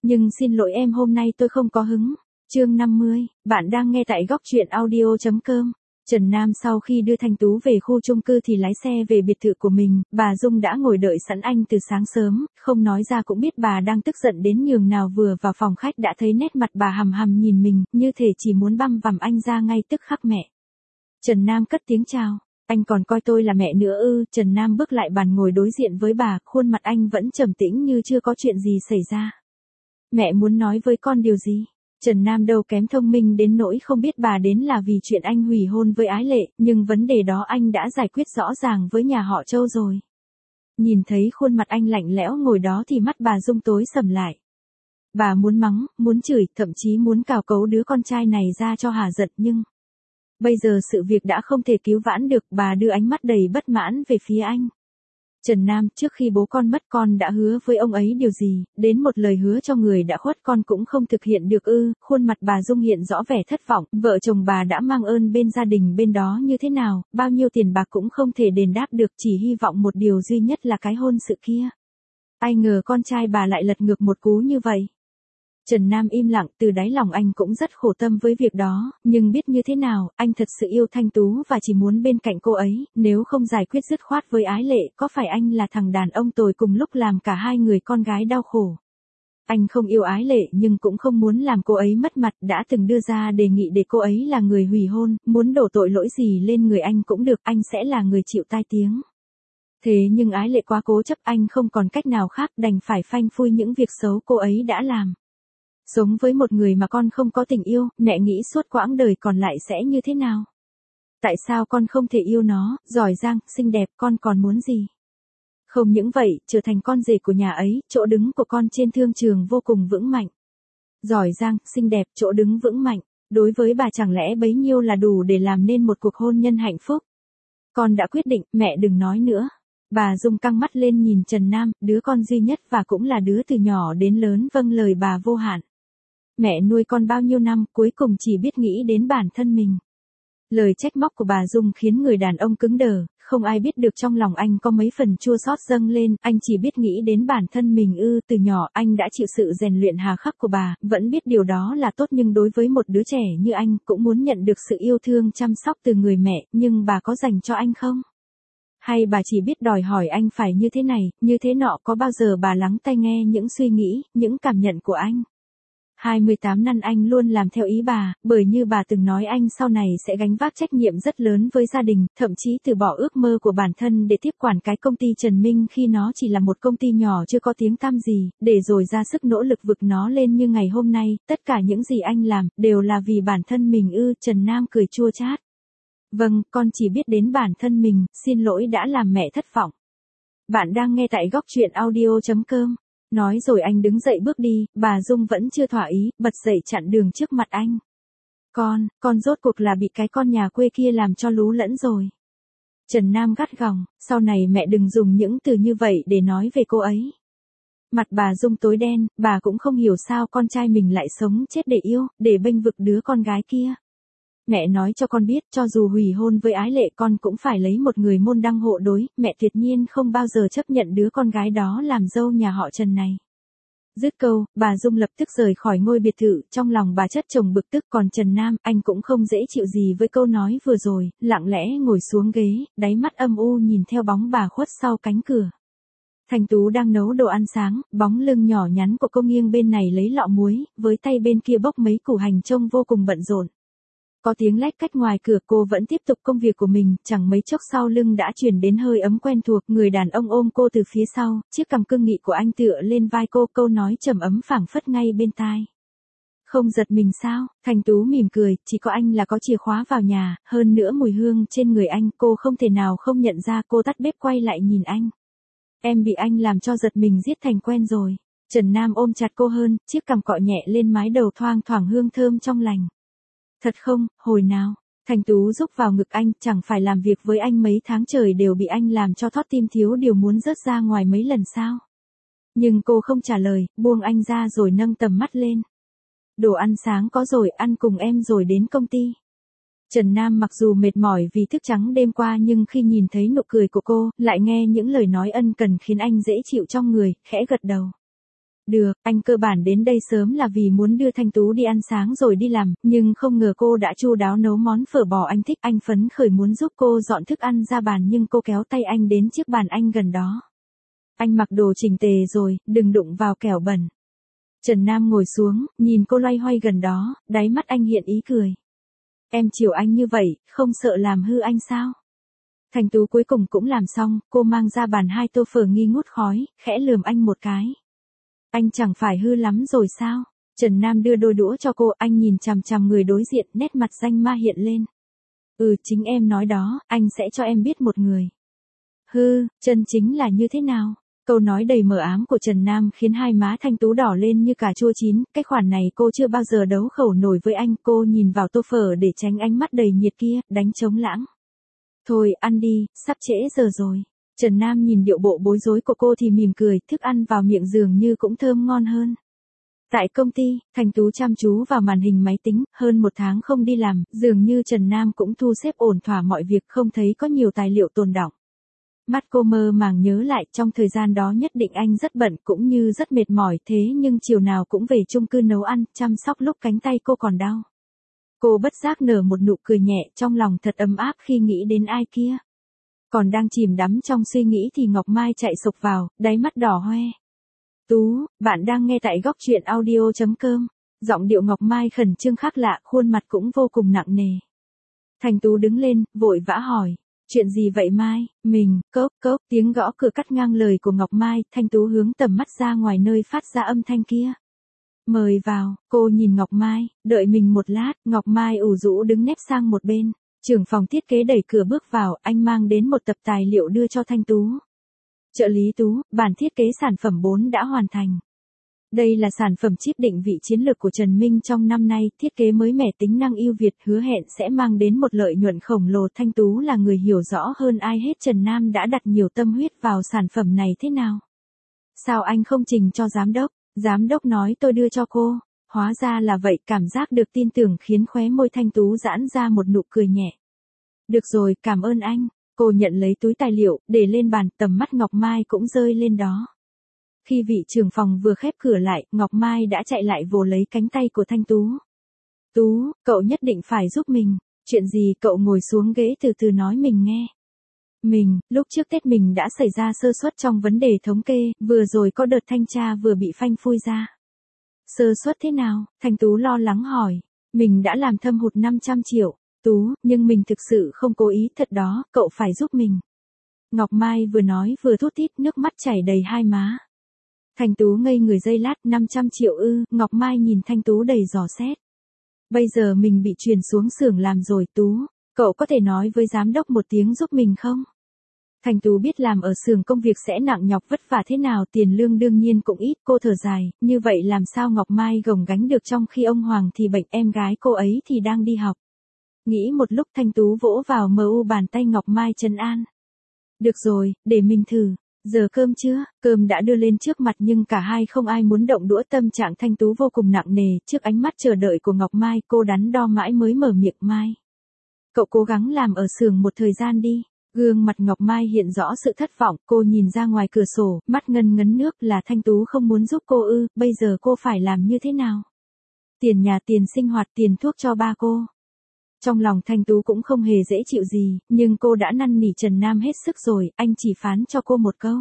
Nhưng xin lỗi em, hôm nay tôi không có hứng. Chương 50, bạn đang nghe tại góc truyện audio.com. Trần Nam sau khi đưa Thanh Tú về khu chung cư thì lái xe về biệt thự của mình, bà Dung đã ngồi đợi sẵn anh từ sáng sớm, không nói ra cũng biết bà đang tức giận đến nhường nào, vừa vào phòng khách đã thấy nét mặt bà hằm hằm nhìn mình, như thể chỉ muốn băm vằm anh ra ngay tức khắc. Mẹ. Trần Nam cất tiếng chào. Anh còn coi tôi là mẹ nữa ư? Trần Nam bước lại bàn ngồi đối diện với bà, khuôn mặt anh vẫn trầm tĩnh như chưa có chuyện gì xảy ra. Mẹ muốn nói với con điều gì? Trần Nam đâu kém thông minh đến nỗi không biết bà đến là vì chuyện anh hủy hôn với Ái Lệ, nhưng vấn đề đó anh đã giải quyết rõ ràng với nhà họ Châu rồi. Nhìn thấy khuôn mặt anh lạnh lẽo ngồi đó thì mắt bà Dung tối sầm lại. Bà muốn mắng, muốn chửi, thậm chí muốn cào cấu đứa con trai này ra cho hả giận, nhưng bây giờ sự việc đã không thể cứu vãn được. Bà đưa ánh mắt đầy bất mãn về phía anh. Trần Nam, trước khi bố con mất con đã hứa với ông ấy điều gì, đến một lời hứa cho người đã khuất con cũng không thực hiện được ư? Khuôn mặt bà Dung hiện rõ vẻ thất vọng, vợ chồng bà đã mang ơn bên gia đình bên đó như thế nào, bao nhiêu tiền bạc cũng không thể đền đáp được, chỉ hy vọng một điều duy nhất là cái hôn sự kia. Ai ngờ con trai bà lại lật ngược một cú như vậy. Trần Nam im lặng, từ đáy lòng anh cũng rất khổ tâm với việc đó, nhưng biết như thế nào, anh thật sự yêu Thanh Tú và chỉ muốn bên cạnh cô ấy, nếu không giải quyết dứt khoát với Ái Lệ, có phải anh là thằng đàn ông tồi cùng lúc làm cả hai người con gái đau khổ. Anh không yêu Ái Lệ nhưng cũng không muốn làm cô ấy mất mặt, đã từng đưa ra đề nghị để cô ấy là người hủy hôn, muốn đổ tội lỗi gì lên người anh cũng được, anh sẽ là người chịu tai tiếng. Thế nhưng Ái Lệ quá cố chấp, anh không còn cách nào khác, đành phải phanh phui những việc xấu cô ấy đã làm. Sống với một người mà con không có tình yêu, mẹ nghĩ suốt quãng đời còn lại sẽ như thế nào? Tại sao con không thể yêu nó, giỏi giang, xinh đẹp, con còn muốn gì? Không những vậy, trở thành con rể của nhà ấy, chỗ đứng của con trên thương trường vô cùng vững mạnh. Giỏi giang, xinh đẹp, chỗ đứng vững mạnh. Đối với bà chẳng lẽ bấy nhiêu là đủ để làm nên một cuộc hôn nhân hạnh phúc? Con đã quyết định, mẹ đừng nói nữa. Bà Dung căng mắt lên nhìn Trần Nam, đứa con duy nhất và cũng là đứa từ nhỏ đến lớn vâng lời bà vô hạn. Mẹ nuôi con bao nhiêu năm, cuối cùng chỉ biết nghĩ đến bản thân mình. Lời trách móc của bà Dung khiến người đàn ông cứng đờ, không ai biết được trong lòng anh có mấy phần chua xót dâng lên, anh chỉ biết nghĩ đến bản thân mình ư? Từ nhỏ anh đã chịu sự rèn luyện hà khắc của bà, vẫn biết điều đó là tốt, nhưng đối với một đứa trẻ như anh, cũng muốn nhận được sự yêu thương chăm sóc từ người mẹ, nhưng bà có dành cho anh không? Hay bà chỉ biết đòi hỏi anh phải như thế này, như thế nọ? Có bao giờ bà lắng tai nghe những suy nghĩ, những cảm nhận của anh? 28 năm anh luôn làm theo ý bà, bởi như bà từng nói anh sau này sẽ gánh vác trách nhiệm rất lớn với gia đình, thậm chí từ bỏ ước mơ của bản thân để tiếp quản cái công ty Trần Minh khi nó chỉ là một công ty nhỏ chưa có tiếng tăm gì, để rồi ra sức nỗ lực vực nó lên như ngày hôm nay. Tất cả những gì anh làm, đều là vì bản thân mình ư? Trần Nam cười chua chát. Vâng, con chỉ biết đến bản thân mình, xin lỗi đã làm mẹ thất vọng. Bạn đang nghe tại góc truyện audio.com. Nói rồi anh đứng dậy bước đi, bà Dung vẫn chưa thỏa ý, bật dậy chặn đường trước mặt anh. Con rốt cuộc là bị cái con nhà quê kia làm cho lú lẫn rồi. Trần Nam gắt gỏng, sau này mẹ đừng dùng những từ như vậy để nói về cô ấy. Mặt bà Dung tối đen, bà cũng không hiểu sao con trai mình lại sống chết để yêu, để bênh vực đứa con gái kia. Mẹ nói cho con biết, cho dù hủy hôn với Ái Lệ con cũng phải lấy một người môn đăng hộ đối, mẹ tuyệt nhiên không bao giờ chấp nhận đứa con gái đó làm dâu nhà họ Trần này. Dứt câu, bà Dung lập tức rời khỏi ngôi biệt thự, trong lòng bà chất chồng bực tức, còn Trần Nam, anh cũng không dễ chịu gì với câu nói vừa rồi, lặng lẽ ngồi xuống ghế, đáy mắt âm u nhìn theo bóng bà khuất sau cánh cửa. Thanh Tú đang nấu đồ ăn sáng, bóng lưng nhỏ nhắn của cô nghiêng bên này lấy lọ muối, với tay bên kia bốc mấy củ hành trông vô cùng bận rộn. Có tiếng lách cách ngoài cửa, cô vẫn tiếp tục công việc của mình, chẳng mấy chốc sau lưng đã truyền đến hơi ấm quen thuộc, người đàn ông ôm cô từ phía sau, chiếc cằm cương nghị của anh tựa lên vai cô, câu nói trầm ấm phảng phất ngay bên tai. Không giật mình sao? Thanh Tú mỉm cười, chỉ có anh là có chìa khóa vào nhà, hơn nữa mùi hương trên người anh, cô không thể nào không nhận ra. Cô tắt bếp quay lại nhìn anh. Em bị anh làm cho giật mình giết thành quen rồi. Trần Nam ôm chặt cô hơn, chiếc cằm cọ nhẹ lên mái đầu, thoang thoảng hương thơm trong lành. Thật không, hồi nào? Thanh Tú rúc vào ngực anh, chẳng phải làm việc với anh mấy tháng trời đều bị anh làm cho thót tim thiếu điều muốn rớt ra ngoài mấy lần sao? Nhưng cô không trả lời, buông anh ra rồi nâng tầm mắt lên. Đồ ăn sáng có rồi, ăn cùng em rồi đến công ty. Trần Nam mặc dù mệt mỏi vì thức trắng đêm qua nhưng khi nhìn thấy nụ cười của cô, lại nghe những lời nói ân cần khiến anh dễ chịu trong người, khẽ gật đầu. Được, anh cơ bản đến đây sớm là vì muốn đưa Thanh Tú đi ăn sáng rồi đi làm, nhưng không ngờ cô đã chu đáo nấu món phở bò anh thích. Anh phấn khởi muốn giúp cô dọn thức ăn ra bàn nhưng cô kéo tay anh đến chiếc bàn anh gần đó. Anh mặc đồ chỉnh tề rồi, đừng đụng vào kẻo bẩn. Trần Nam ngồi xuống, nhìn cô loay hoay gần đó, đáy mắt anh hiện ý cười. Em chiều anh như vậy, không sợ làm hư anh sao? Thanh Tú cuối cùng cũng làm xong, cô mang ra bàn 2 tô phở nghi ngút khói, khẽ lườm anh một cái. Anh chẳng phải hư lắm rồi sao? Trần Nam đưa đôi đũa cho cô, anh nhìn chằm chằm người đối diện, nét mặt danh ma hiện lên. Chính em nói đó, anh sẽ cho em biết một người. Chân chính là như thế nào? Câu nói đầy mờ ám của Trần Nam khiến hai má Thanh Tú đỏ lên như cà chua chín, cái khoản này cô chưa bao giờ đấu khẩu nổi với anh. Cô nhìn vào tô phở để tránh ánh mắt đầy nhiệt kia, đánh trống lãng. Thôi, ăn đi, sắp trễ giờ rồi. Trần Nam nhìn điệu bộ bối rối của cô thì mỉm cười, thức ăn vào miệng dường như cũng thơm ngon hơn. Tại công ty, Thanh Tú chăm chú vào màn hình máy tính, hơn 1 tháng không đi làm, dường như Trần Nam cũng thu xếp ổn thỏa mọi việc, không thấy có nhiều tài liệu tồn đọng. Mắt cô mơ màng nhớ lại trong thời gian đó nhất định anh rất bận cũng như rất mệt mỏi, thế nhưng chiều nào cũng về chung cư nấu ăn, chăm sóc lúc cánh tay cô còn đau. Cô bất giác nở một nụ cười nhẹ, trong lòng thật ấm áp khi nghĩ đến ai kia. Còn đang chìm đắm trong suy nghĩ thì Ngọc Mai chạy sộc vào, đáy mắt đỏ hoe. Tú, bạn đang nghe tại góc truyện audio.com. Giọng điệu Ngọc Mai khẩn trương khác lạ, khuôn mặt cũng vô cùng nặng nề. Thanh Tú đứng lên, vội vã hỏi. Chuyện gì vậy Mai? Cốc, tiếng gõ cửa cắt ngang lời của Ngọc Mai. Thanh Tú hướng tầm mắt ra ngoài nơi phát ra âm thanh kia. Mời vào, cô nhìn Ngọc Mai, đợi mình một lát. Ngọc Mai ủ rũ đứng nép sang một bên. Trưởng phòng thiết kế đẩy cửa bước vào, anh mang đến một tập tài liệu đưa cho Thanh Tú. Trợ lý Tú, bản thiết kế sản phẩm 4 đã hoàn thành. Đây là sản phẩm chip định vị chiến lược của Trần Minh trong năm nay, thiết kế mới mẻ tính năng ưu việt, hứa hẹn sẽ mang đến một lợi nhuận khổng lồ. Thanh Tú là người hiểu rõ hơn ai hết Trần Nam đã đặt nhiều tâm huyết vào sản phẩm này thế nào. Sao anh không trình cho giám đốc? Giám đốc nói tôi đưa cho cô. Hóa ra là vậy, cảm giác được tin tưởng khiến khóe môi Thanh Tú giãn ra một nụ cười nhẹ. Được rồi, cảm ơn anh. Cô nhận lấy túi tài liệu, để lên bàn, tầm mắt Ngọc Mai cũng rơi lên đó. Khi vị trưởng phòng vừa khép cửa lại, Ngọc Mai đã chạy lại vồ lấy cánh tay của Thanh Tú. Tú, cậu nhất định phải giúp mình. Chuyện gì? Cậu ngồi xuống ghế từ từ nói mình nghe. Lúc trước Tết mình đã xảy ra sơ suất trong vấn đề thống kê, vừa rồi có đợt thanh tra vừa bị phanh phui ra. Sơ suất thế nào? Thanh Tú lo lắng hỏi. Mình đã làm thâm hụt 500 triệu. Tú, nhưng mình thực sự không cố ý thật đó, cậu phải giúp mình. Ngọc Mai vừa nói vừa thút thít, nước mắt chảy đầy hai má. Thanh Tú ngây người giây lát, 500 triệu ư? Ngọc Mai nhìn Thanh Tú đầy dò xét. Bây giờ mình bị chuyển xuống xưởng làm rồi Tú, cậu có thể nói với giám đốc một tiếng giúp mình không? Thanh Tú biết làm ở xưởng công việc sẽ nặng nhọc vất vả thế nào, tiền lương đương nhiên cũng ít, cô thở dài, như vậy làm sao Ngọc Mai gồng gánh được trong khi ông Hoàng thì bệnh, em gái cô ấy thì đang đi học. Nghĩ một lúc Thanh Tú vỗ vào mu bàn tay Ngọc Mai trấn an. Được rồi, để mình thử. Giờ cơm chưa? Cơm đã đưa lên trước mặt nhưng cả hai không ai muốn động đũa, tâm trạng Thanh Tú vô cùng nặng nề, trước ánh mắt chờ đợi của Ngọc Mai, cô đắn đo mãi mới mở miệng. Mai, cậu cố gắng làm ở xưởng một thời gian đi. Gương mặt Ngọc Mai hiện rõ sự thất vọng, cô nhìn ra ngoài cửa sổ, mắt ngân ngấn nước. Là Thanh Tú không muốn giúp cô ư? Bây giờ cô phải làm như thế nào? Tiền nhà, tiền sinh hoạt, tiền thuốc cho ba cô. Trong lòng Thanh Tú cũng không hề dễ chịu gì, nhưng cô đã năn nỉ Trần Nam hết sức rồi, anh chỉ phán cho cô một câu.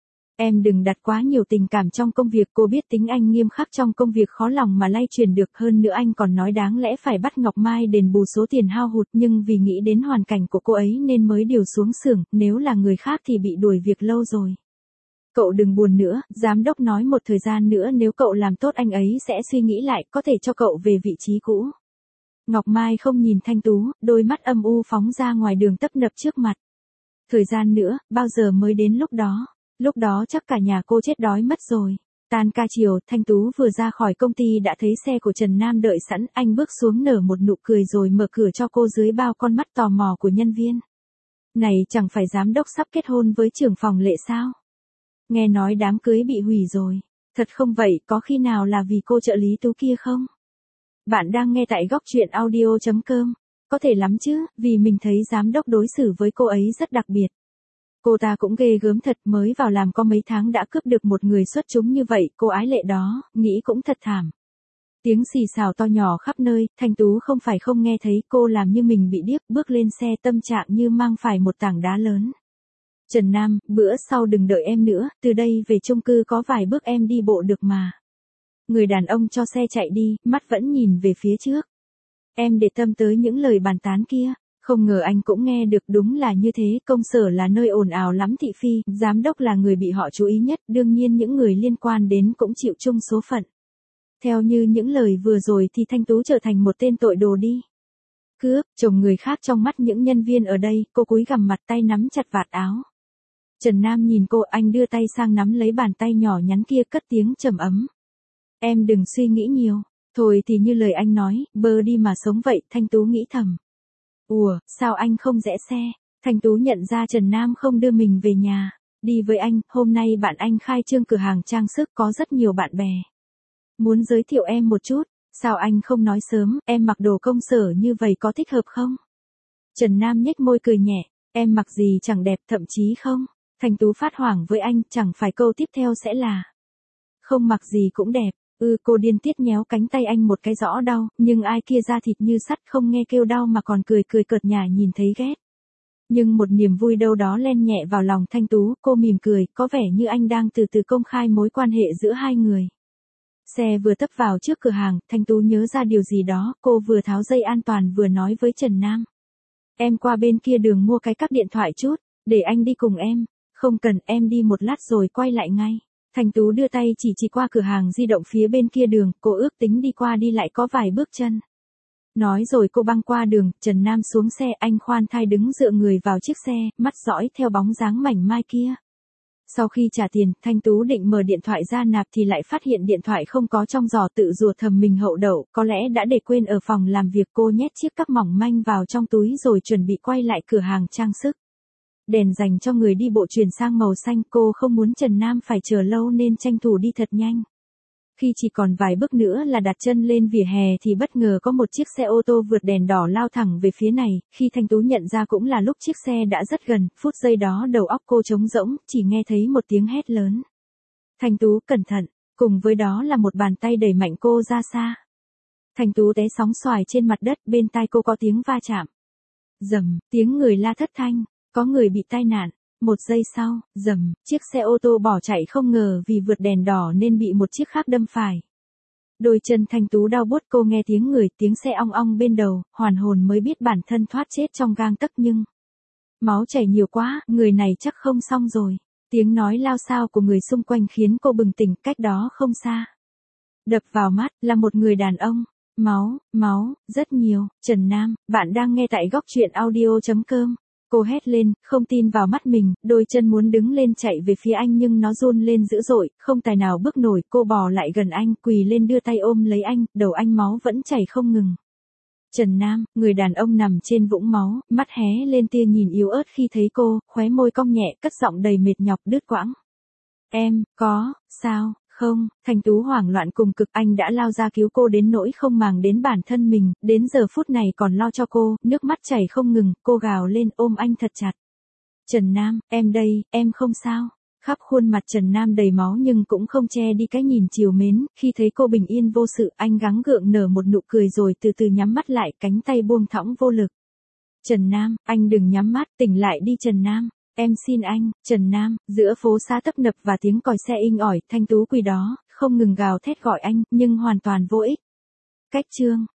Em đừng đặt quá nhiều tình cảm trong công việc, cô biết tính anh nghiêm khắc trong công việc khó lòng mà lay truyền được, hơn nữa anh còn nói đáng lẽ phải bắt Ngọc Mai đền bù số tiền hao hụt, nhưng vì nghĩ đến hoàn cảnh của cô ấy nên mới điều xuống xưởng, nếu là người khác thì bị đuổi việc lâu rồi. Cậu đừng buồn nữa, giám đốc nói một thời gian nữa nếu cậu làm tốt anh ấy sẽ suy nghĩ lại, có thể cho cậu về vị trí cũ. Ngọc Mai không nhìn Thanh Tú, đôi mắt âm u phóng ra ngoài đường tấp nập trước mặt. Thời gian nữa, bao giờ mới đến lúc đó? Lúc đó chắc cả nhà cô chết đói mất rồi. Tan ca chiều, Thanh Tú vừa ra khỏi công ty đã thấy xe của Trần Nam đợi sẵn, anh bước xuống nở một nụ cười rồi mở cửa cho cô dưới bao con mắt tò mò của nhân viên. Này chẳng phải giám đốc sắp kết hôn với trưởng phòng Lệ sao? Nghe nói đám cưới bị hủy rồi. Thật không vậy, có khi nào là vì cô trợ lý Tú kia không? Bạn đang nghe tại góc truyện audio.com. Có thể lắm chứ, vì mình thấy giám đốc đối xử với cô ấy rất đặc biệt. Cô ta cũng ghê gớm thật, mới vào làm có mấy tháng đã cướp được một người xuất chúng như vậy, cô ái lệ đó, nghĩ cũng thật thảm. Tiếng xì xào to nhỏ khắp nơi, Thanh Tú không phải không nghe thấy, cô làm như mình bị điếc, bước lên xe tâm trạng như mang phải một tảng đá lớn. Trần Nam, bữa sau đừng đợi em nữa, từ đây về chung cư có vài bước em đi bộ được mà. Người đàn ông cho xe chạy đi, mắt vẫn nhìn về phía trước. Em để tâm tới những lời bàn tán kia. Không ngờ anh cũng nghe được, đúng là như thế, công sở là nơi ồn ào lắm thị phi, giám đốc là người bị họ chú ý nhất, đương nhiên những người liên quan đến cũng chịu chung số phận. Theo như những lời vừa rồi thì Thanh Tú trở thành một tên tội đồ đi. Cướp, chồng người khác trong mắt những nhân viên ở đây, cô cúi gằm mặt, tay nắm chặt vạt áo. Trần Nam nhìn cô, anh đưa tay sang nắm lấy bàn tay nhỏ nhắn kia, cất tiếng trầm ấm. Em đừng suy nghĩ nhiều, thôi thì như lời anh nói, bơ đi mà sống vậy, Thanh Tú nghĩ thầm. Ủa, sao anh không rẽ xe? Thanh Tú nhận ra Trần Nam không đưa mình về nhà. Đi với anh, hôm nay bạn anh khai trương cửa hàng trang sức, có rất nhiều bạn bè. Muốn giới thiệu em một chút, sao anh không nói sớm, em mặc đồ công sở như vậy có thích hợp không? Trần Nam nhếch môi cười nhẹ, em mặc gì chẳng đẹp, thậm chí không. Thanh Tú phát hoảng với anh, chẳng phải câu tiếp theo sẽ là không mặc gì cũng đẹp. Cô điên tiết nhéo cánh tay anh một cái rõ đau, nhưng ai kia da thịt như sắt, không nghe kêu đau mà còn cười cợt nhả nhìn thấy ghét. Nhưng một niềm vui đâu đó len nhẹ vào lòng Thanh Tú, cô mỉm cười, có vẻ như anh đang từ từ công khai mối quan hệ giữa hai người. Xe vừa tấp vào trước cửa hàng, Thanh Tú nhớ ra điều gì đó, cô vừa tháo dây an toàn vừa nói với Trần Nam. Em qua bên kia đường mua cái cáp điện thoại chút, để anh đi cùng em. Không cần, em đi một lát rồi quay lại ngay. Thanh Tú đưa tay chỉ qua cửa hàng di động phía bên kia đường, cô ước tính đi qua đi lại có vài bước chân. Nói rồi cô băng qua đường, Trần Nam xuống xe, anh khoan thai đứng dựa người vào chiếc xe, mắt dõi theo bóng dáng mảnh mai kia. Sau khi trả tiền, Thanh Tú định mở điện thoại ra nạp thì lại phát hiện điện thoại không có trong giỏ, tự rủa thầm mình hậu đậu, có lẽ đã để quên ở phòng làm việc. Cô nhét chiếc cắp mỏng manh vào trong túi rồi chuẩn bị quay lại cửa hàng trang sức. Đèn dành cho người đi bộ chuyển sang màu xanh, cô không muốn Trần Nam phải chờ lâu nên tranh thủ đi thật nhanh. Khi chỉ còn vài bước nữa là đặt chân lên vỉa hè thì bất ngờ có một chiếc xe ô tô vượt đèn đỏ lao thẳng về phía này, khi Thanh Tú nhận ra cũng là lúc chiếc xe đã rất gần, phút giây đó đầu óc cô trống rỗng, chỉ nghe thấy một tiếng hét lớn. Thanh Tú, cẩn thận, cùng với đó là một bàn tay đẩy mạnh cô ra xa. Thanh Tú té sóng xoài trên mặt đất, bên tai cô có tiếng va chạm. Rầm, tiếng người la thất thanh, có người bị tai nạn. Một giây sau, rầm, chiếc xe ô tô bỏ chạy, không ngờ vì vượt đèn đỏ nên bị một chiếc khác đâm phải. Đôi chân Thanh Tú đau buốt, cô nghe tiếng người, tiếng xe ong ong bên đầu, hoàn hồn mới biết bản thân thoát chết trong gang tấc, nhưng máu chảy nhiều quá, người này chắc không xong rồi. Tiếng nói lao xao của người xung quanh khiến cô bừng tỉnh, cách đó không xa. Đập vào mắt là một người đàn ông. Máu, rất nhiều. Trần Nam, bạn đang nghe tại Góc Chuyện Audio.com. Cô hét lên, không tin vào mắt mình, đôi chân muốn đứng lên chạy về phía anh nhưng nó run lên dữ dội, không tài nào bước nổi. Cô bò lại gần anh, quỳ lên đưa tay ôm lấy anh, đầu anh máu vẫn chảy không ngừng. Trần Nam, người đàn ông nằm trên vũng máu, mắt hé lên tia nhìn yếu ớt khi thấy cô, khóe môi cong nhẹ, cất giọng đầy mệt nhọc đứt quãng. Em, sao? Không, Thanh Tú hoảng loạn cùng cực, anh đã lao ra cứu cô đến nỗi không màng đến bản thân mình, đến giờ phút này còn lo cho cô, nước mắt chảy không ngừng, cô gào lên ôm anh thật chặt. Trần Nam, em đây, em không sao. Khắp khuôn mặt Trần Nam đầy máu nhưng cũng không che đi cái nhìn trìu mến, khi thấy cô bình yên vô sự, anh gắng gượng nở một nụ cười rồi từ từ nhắm mắt lại, cánh tay buông thõng vô lực. Trần Nam, anh đừng nhắm mắt, tỉnh lại đi Trần Nam. Em xin anh, Trần Nam, giữa phố xá tấp nập và tiếng còi xe inh ỏi, Thanh Tú quỳ đó, không ngừng gào thét gọi anh, nhưng hoàn toàn vô ích. Cách chương